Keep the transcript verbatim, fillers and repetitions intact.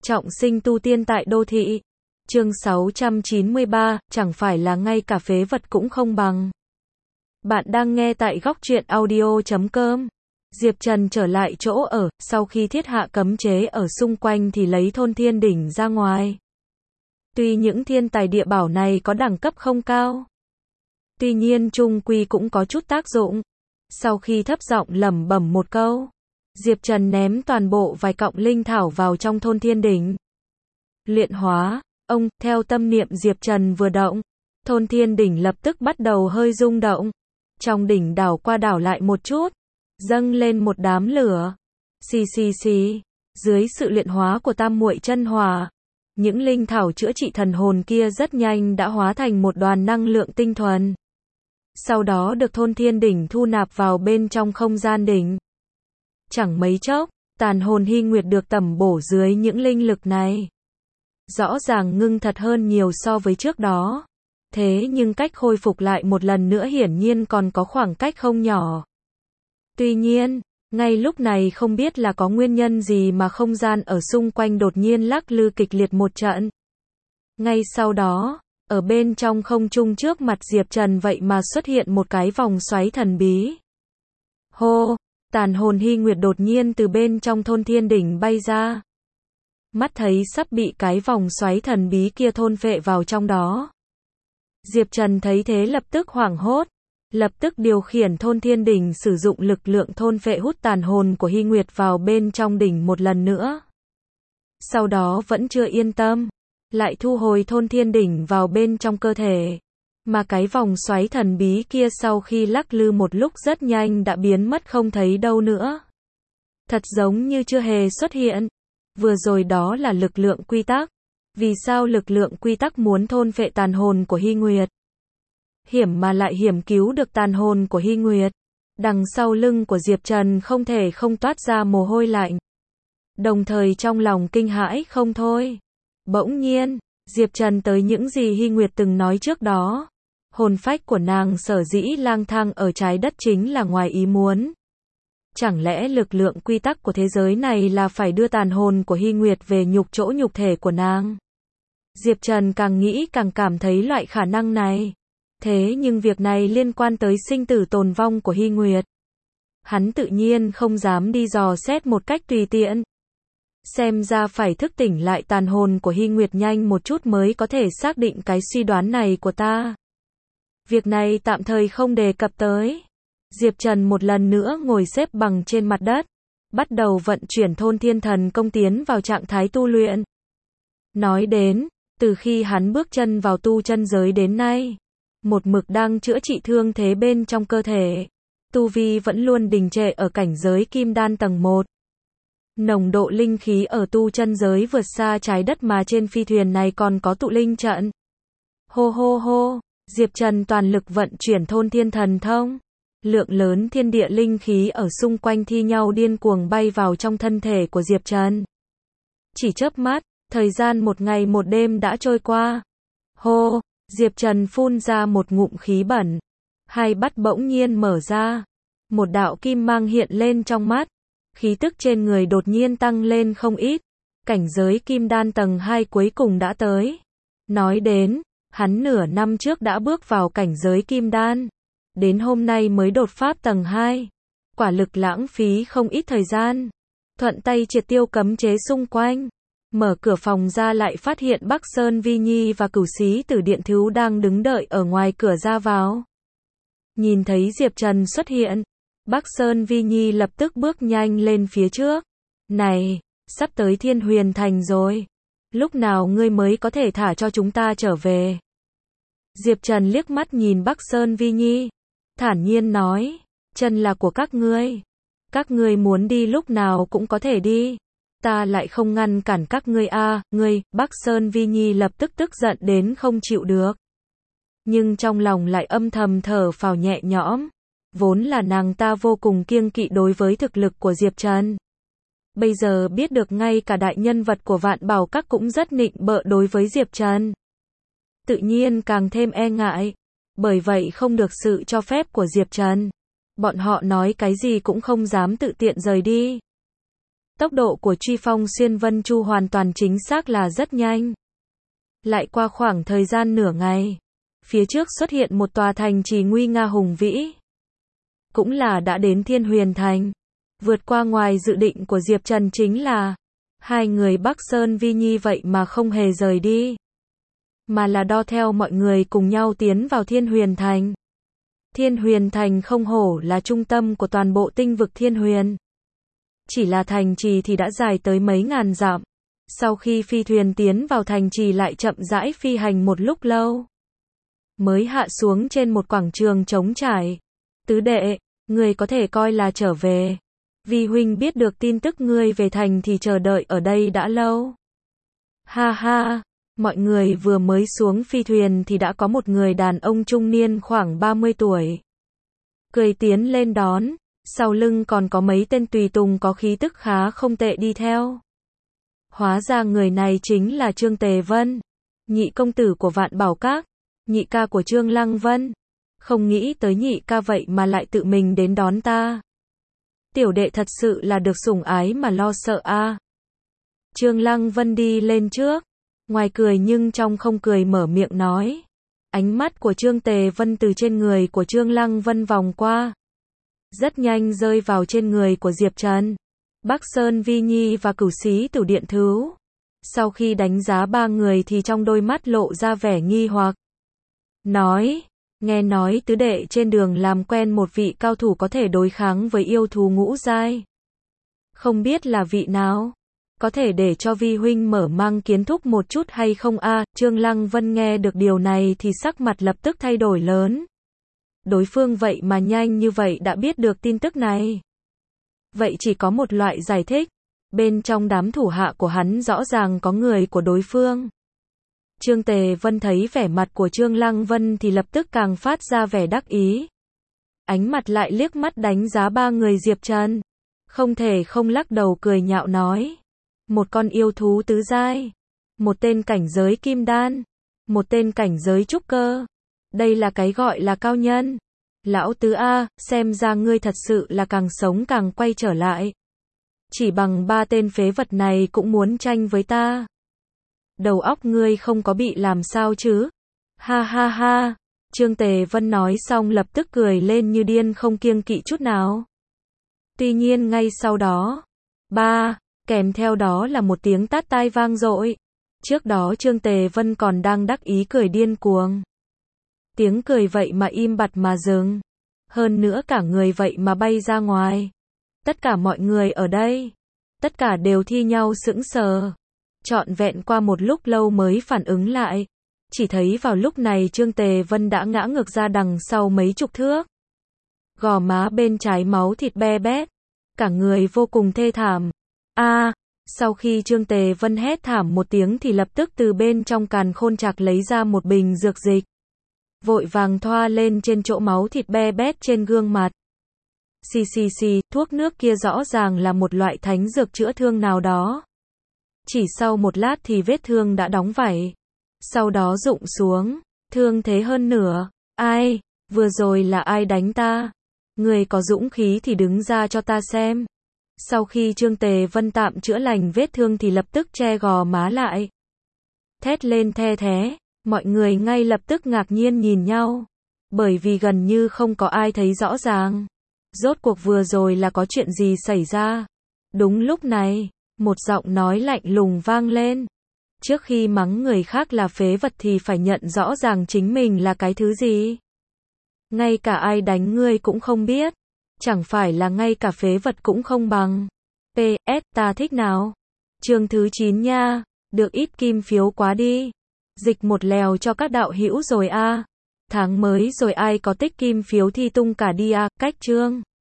Trọng sinh tu tiên tại đô thị. Chương sáu trăm chín mươi ba, chẳng phải là ngay cả phế vật cũng không bằng. Bạn đang nghe tại góc truyện audio chấm com. Diệp Trần trở lại chỗ ở, sau khi thiết hạ cấm chế ở xung quanh thì lấy thôn thiên đỉnh ra ngoài. Tuy những thiên tài địa bảo này có đẳng cấp không cao, tuy nhiên chung quy cũng có chút tác dụng. Sau khi thấp giọng lẩm bẩm một câu, Diệp Trần ném toàn bộ vài cọng linh thảo vào trong thôn thiên đỉnh. Luyện hóa, ông, theo tâm niệm Diệp Trần vừa động, thôn thiên đỉnh lập tức bắt đầu hơi rung động. Trong đỉnh đảo qua đảo lại một chút, dâng lên một đám lửa. Xì xì xì, dưới sự luyện hóa của tam muội chân hỏa, những linh thảo chữa trị thần hồn kia rất nhanh đã hóa thành một đoàn năng lượng tinh thuần. Sau đó được thôn thiên đỉnh thu nạp vào bên trong không gian đỉnh. Chẳng mấy chốc, tàn hồn Hy Nguyệt được tẩm bổ dưới những linh lực này. Rõ ràng ngưng thật hơn nhiều so với trước đó. Thế nhưng cách khôi phục lại một lần nữa hiển nhiên còn có khoảng cách không nhỏ. Tuy nhiên, ngay lúc này không biết là có nguyên nhân gì mà không gian ở xung quanh đột nhiên lắc lư kịch liệt một trận. Ngay sau đó, ở bên trong không trung trước mặt Diệp Trần vậy mà xuất hiện một cái vòng xoáy thần bí. Hô, tàn hồn Hy Nguyệt đột nhiên từ bên trong thôn thiên đỉnh bay ra. Mắt thấy sắp bị cái vòng xoáy thần bí kia thôn phệ vào trong đó. Diệp Trần thấy thế lập tức hoảng hốt, lập tức điều khiển thôn thiên đỉnh sử dụng lực lượng thôn phệ hút tàn hồn của Hy Nguyệt vào bên trong đỉnh một lần nữa. Sau đó vẫn chưa yên tâm, lại thu hồi thôn thiên đỉnh vào bên trong cơ thể. Mà cái vòng xoáy thần bí kia sau khi lắc lư một lúc rất nhanh đã biến mất không thấy đâu nữa. Thật giống như chưa hề xuất hiện. Vừa rồi đó là lực lượng quy tắc. Vì sao lực lượng quy tắc muốn thôn phệ tàn hồn của Hy Nguyệt? Hiểm mà lại hiểm cứu được tàn hồn của Hy Nguyệt. Đằng sau lưng của Diệp Trần không thể không toát ra mồ hôi lạnh. Đồng thời trong lòng kinh hãi không thôi. Bỗng nhiên, Diệp Trần tới những gì Hy Nguyệt từng nói trước đó. Hồn phách của nàng sở dĩ lang thang ở trái đất chính là ngoài ý muốn. Chẳng lẽ lực lượng quy tắc của thế giới này là phải đưa tàn hồn của Hy Nguyệt về nhục chỗ nhục thể của nàng? Diệp Trần càng nghĩ càng cảm thấy loại khả năng này. Thế nhưng việc này liên quan tới sinh tử tồn vong của Hy Nguyệt. Hắn tự nhiên không dám đi dò xét một cách tùy tiện. Xem ra phải thức tỉnh lại tàn hồn của Hy Nguyệt nhanh một chút mới có thể xác định cái suy đoán này của ta. Việc này tạm thời không đề cập tới. Diệp Trần một lần nữa ngồi xếp bằng trên mặt đất, bắt đầu vận chuyển thôn thiên thần công tiến vào trạng thái tu luyện. Nói đến, từ khi hắn bước chân vào tu chân giới đến nay, một mực đang chữa trị thương thế bên trong cơ thể, tu vi vẫn luôn đình trệ ở cảnh giới kim đan tầng một. Nồng độ linh khí ở tu chân giới vượt xa trái đất mà trên phi thuyền này còn có tụ linh trận. Hô hô hô, Diệp Trần toàn lực vận chuyển thôn thiên thần thông. Lượng lớn thiên địa linh khí ở xung quanh thi nhau điên cuồng bay vào trong thân thể của Diệp Trần. Chỉ chớp mắt, thời gian một ngày một đêm đã trôi qua. Hô, Diệp Trần phun ra một ngụm khí bẩn. Hai mắt bỗng nhiên mở ra. Một đạo kim mang hiện lên trong mắt. Khí tức trên người đột nhiên tăng lên không ít. Cảnh giới kim đan tầng hai cuối cùng đã tới. Nói đến, hắn nửa năm trước đã bước vào cảnh giới kim đan. Đến hôm nay mới đột pháp tầng hai. Quả lực lãng phí không ít thời gian. Thuận tay triệt tiêu cấm chế xung quanh. Mở cửa phòng ra lại phát hiện Bắc Sơn Vi Nhi và Cửu Xí Tử Điện Thiếu đang đứng đợi ở ngoài cửa ra vào. Nhìn thấy Diệp Trần xuất hiện, Bắc Sơn Vi Nhi lập tức bước nhanh lên phía trước. Này, sắp tới Thiên Huyền Thành rồi. Lúc nào ngươi mới có thể thả cho chúng ta trở về? Diệp Trần liếc mắt nhìn Bắc Sơn Vi Nhi. Thản nhiên nói, chân là của các ngươi. Các ngươi muốn đi lúc nào cũng có thể đi. Ta lại không ngăn cản các ngươi a, à, ngươi, Bắc Sơn Vi Nhi lập tức tức giận đến không chịu được. Nhưng trong lòng lại âm thầm thở phào nhẹ nhõm. Vốn là nàng ta vô cùng kiêng kỵ đối với thực lực của Diệp Trần. Bây giờ biết được ngay cả đại nhân vật của Vạn Bảo Các cũng rất nịnh bợ đối với Diệp Trần. Tự nhiên càng thêm e ngại. Bởi vậy không được sự cho phép của Diệp Trần. Bọn họ nói cái gì cũng không dám tự tiện rời đi. Tốc độ của truy phong xuyên Vân Chu hoàn toàn chính xác là rất nhanh. Lại qua khoảng thời gian nửa ngày, phía trước xuất hiện một tòa thành trì nguy nga hùng vĩ. Cũng là đã đến Thiên Huyền Thành. Vượt qua ngoài dự định của Diệp Trần chính là hai người Bắc Sơn Vi Nhi vậy mà không hề rời đi, mà là đo theo mọi người cùng nhau tiến vào Thiên Huyền Thành. Thiên Huyền Thành không hổ là trung tâm của toàn bộ tinh vực Thiên Huyền. Chỉ là thành trì thì đã dài tới mấy ngàn dặm. Sau khi phi thuyền tiến vào thành trì lại chậm rãi phi hành một lúc lâu, mới hạ xuống trên một quảng trường trống trải. Tứ đệ, người có thể coi là trở về. Vi huynh biết được tin tức ngươi về thành thì chờ đợi ở đây đã lâu. Ha ha, mọi người vừa mới xuống phi thuyền thì đã có một người đàn ông trung niên khoảng ba mươi tuổi. Cười tiến lên đón, sau lưng còn có mấy tên tùy tùng có khí tức khá không tệ đi theo. Hóa ra người này chính là Trương Tề Vân, nhị công tử của Vạn Bảo Các, nhị ca của Trương Lăng Vân. Không nghĩ tới nhị ca vậy mà lại tự mình đến đón ta. Tiểu đệ thật sự là được sủng ái mà lo sợ a. À. Trương Lăng Vân đi lên trước, ngoài cười nhưng trong không cười mở miệng nói. Ánh mắt của Trương Tề Vân từ trên người của Trương Lăng Vân vòng qua, rất nhanh rơi vào trên người của Diệp Trần, Bắc Sơn Vi Nhi và Cửu Xí Tử Điện Thứ. Sau khi đánh giá ba người thì trong đôi mắt lộ ra vẻ nghi hoặc. Nói, nghe nói tứ đệ trên đường làm quen một vị cao thủ có thể đối kháng với yêu thú ngũ giai. Không biết là vị nào? Có thể để cho Vi huynh mở mang kiến thức một chút hay không a? À, Trương Lăng Vân nghe được điều này thì sắc mặt lập tức thay đổi lớn. Đối phương vậy mà nhanh như vậy đã biết được tin tức này. Vậy chỉ có một loại giải thích. Bên trong đám thủ hạ của hắn rõ ràng có người của đối phương. Trương Tề Vân thấy vẻ mặt của Trương Lăng Vân thì lập tức càng phát ra vẻ đắc ý. Ánh mặt lại liếc mắt đánh giá ba người Diệp Trần. Không thể không lắc đầu cười nhạo nói. Một con yêu thú tứ giai. Một tên cảnh giới kim đan. Một tên cảnh giới trúc cơ. Đây là cái gọi là cao nhân. Lão tứ A, xem ra ngươi thật sự là càng sống càng quay trở lại. Chỉ bằng ba tên phế vật này cũng muốn tranh với ta. Đầu óc ngươi không có bị làm sao chứ? Ha ha ha. Trương Tề Vân nói xong lập tức cười lên như điên không kiêng kỵ chút nào. Tuy nhiên ngay sau đó, ba, kèm theo đó là một tiếng tát tai vang dội. Trước đó Trương Tề Vân còn đang đắc ý cười điên cuồng. Tiếng cười vậy mà im bặt mà dừng. Hơn nữa cả người vậy mà bay ra ngoài. Tất cả mọi người ở đây, tất cả đều thi nhau sững sờ. Trọn vẹn qua một lúc lâu mới phản ứng lại. Chỉ thấy vào lúc này Trương Tề Vân đã ngã ngược ra đằng sau mấy chục thước. Gò má bên trái máu thịt be bét. Cả người vô cùng thê thảm. A, à, sau khi Trương Tề Vân hét thảm một tiếng thì lập tức từ bên trong càn khôn trạc lấy ra một bình dược dịch. Vội vàng thoa lên trên chỗ máu thịt be bét trên gương mặt. Xì xì xì, thuốc nước kia rõ ràng là một loại thánh dược chữa thương nào đó. Chỉ sau một lát thì vết thương đã đóng vảy. Sau đó rụng xuống, thương thế hơn nửa. Ai, vừa rồi là ai đánh ta? Người có dũng khí thì đứng ra cho ta xem. Sau khi Trương Tề Vân tạm chữa lành vết thương thì lập tức che gò má lại. Thét lên the thé, mọi người ngay lập tức ngạc nhiên nhìn nhau. Bởi vì gần như không có ai thấy rõ ràng. Rốt cuộc vừa rồi là có chuyện gì xảy ra? Đúng lúc này, một giọng nói lạnh lùng vang lên. Trước khi mắng người khác là phế vật thì phải nhận rõ ràng chính mình là cái thứ gì. Ngay cả ai đánh ngươi cũng không biết. Chẳng phải là ngay cả phế vật cũng không bằng. pê ét ta thích nào? Chương thứ chín nha, được ít kim phiếu quá đi. Dịch một lèo cho các đạo hữu rồi a. À. Tháng mới rồi ai có tích kim phiếu thì tung cả đi a, à. Cách chương.